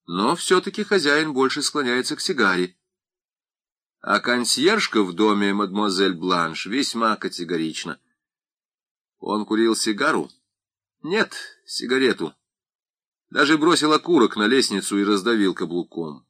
но все-таки хозяин больше склоняется к сигаре. А консьержка в доме мадемуазель Бланш весьма категорична. Он курил сигару? Нет, сигарету. Даже бросил окурок на лестницу и раздавил каблуком.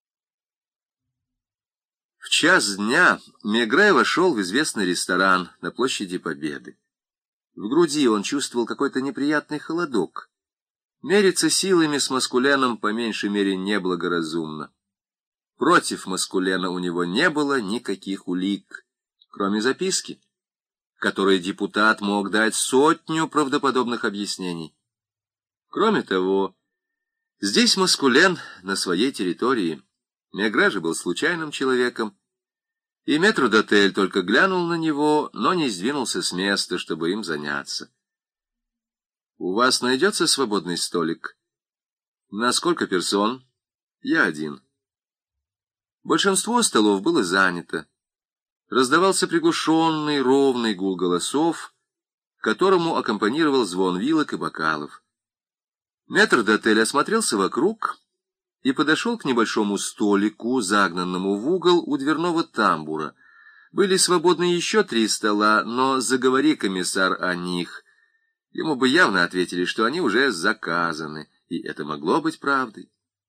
В час дня Мегре вошел в известный ресторан на площади Победы. В груди он чувствовал какой-то неприятный холодок. Мериться силами с Маскуленом по меньшей мере неблагоразумно. Против Маскулена у него не было никаких улик, кроме записки, которой депутат мог дать 100 правдоподобных объяснений. Кроме того, здесь Маскулен на своей территории. Мегре же был случайным человеком, и метрдотель только глянул на него, но не сдвинулся с места, чтобы им заняться. «У вас найдется свободный столик?» «На сколько персон?» «Я один». Большинство столов было занято. Раздавался приглушенный, ровный гул голосов, которому аккомпанировал звон вилок и бокалов. Метрдотель осмотрелся вокруг и подошел к небольшому столику, загнанному в угол у дверного тамбура. Были свободны еще 3 стола, но заговори комиссар о них, ему бы явно ответили, что они уже заказаны, и это могло быть правдой.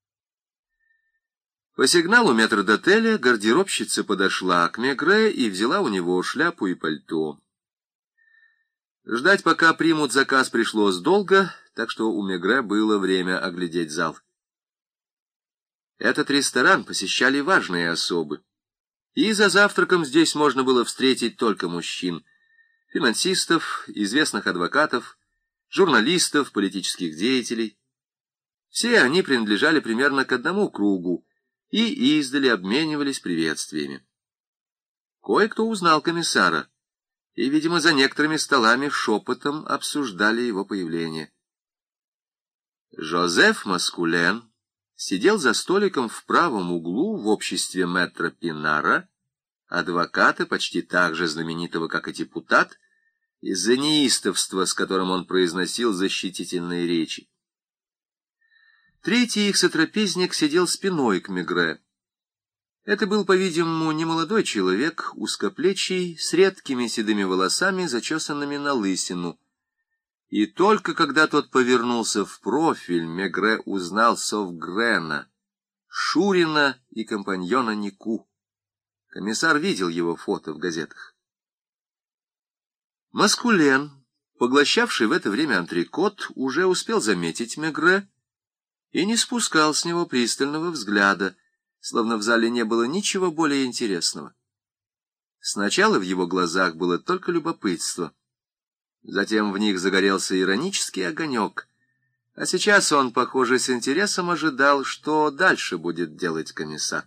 По сигналу метрдотеля гардеробщица подошла к Мегре и взяла у него шляпу и пальто. Ждать, пока примут заказ, пришлось долго, так что у Мегре было время оглядеть зал. Этот ресторан посещали важные особы, и за завтраком здесь можно было встретить только мужчин, финансистов, известных адвокатов, журналистов, политических деятелей. Все они принадлежали примерно к одному кругу и издали обменивались приветствиями. Кое-кто узнал комиссара, и, видимо, за некоторыми столами шепотом обсуждали его появление. Жозеф Маскулен сидел за столиком в правом углу в обществе мэтра Пинара, адвоката, почти так же знаменитого, как и депутат, из-за неистовства, с которым он произносил защитительные речи. Третий их сотрапезник сидел спиной к Мегре. Это был, по-видимому, немолодой человек, узкоплечий, с редкими седыми волосами, зачесанными на лысину. И только когда тот повернулся в профиль, Мегре узнал Совгрена, Шурина и компаньона Нику. Комиссар видел его фото в газетах. Маскулен, поглощавший в это время антрекот, уже успел заметить Мегре и не спускал с него пристального взгляда, словно в зале не было ничего более интересного. Сначала в его глазах было только любопытство, затем в них загорелся иронический огонек, а сейчас он, похоже, с интересом ожидал, что дальше будет делать комиссар.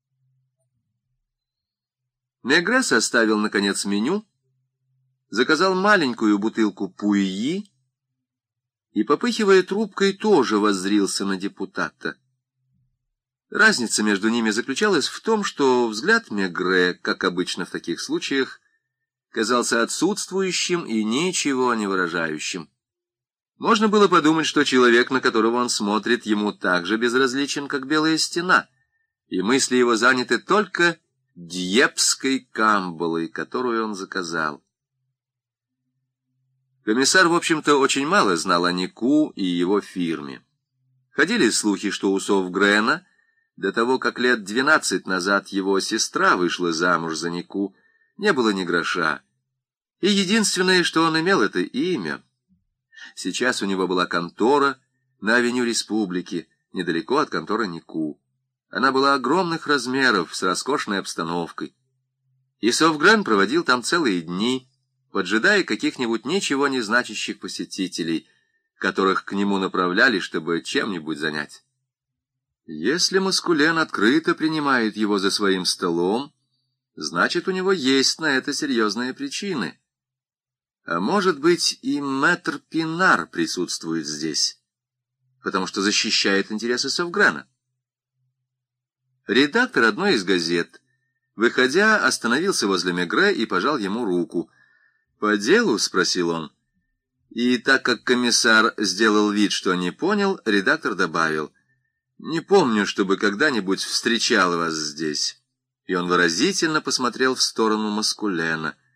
Мегре составил, наконец, меню, заказал маленькую бутылку пуйи и, попыхивая трубкой, тоже воззрился на депутата. Разница между ними заключалась в том, что взгляд Мегре, как обычно в таких случаях, казался отсутствующим и ничего не выражающим. Можно было подумать, что человек, на которого он смотрит, ему так же безразличен, как белая стена, и мысли его заняты только дьепской камбалой, которую он заказал. Комиссар, в общем-то, очень мало знал о Нику и его фирме. Ходили слухи, что у Совгрена, до того, как лет 12 назад его сестра вышла замуж за Нику, не было ни гроша. И единственное, что он имел, это имя. Сейчас у него была контора на авеню Республики, недалеко от конторы Нику. Она была огромных размеров, с роскошной обстановкой. И Совгрен проводил там целые дни, поджидая каких-нибудь ничего не значащих посетителей, которых к нему направляли, чтобы чем-нибудь занять. Если Маскулен открыто принимает его за своим столом, значит, у него есть на это серьезные причины. А может быть, и мэтр Пинар присутствует здесь, потому что защищает интересы Совгрена. Редактор одной из газет, выходя, остановился возле Мегре и пожал ему руку. «По делу?» — спросил он. И так как комиссар сделал вид, что не понял, редактор добавил: Не помню, чтобы когда-нибудь встречал вас здесь». И он выразительно посмотрел в сторону Маскулена.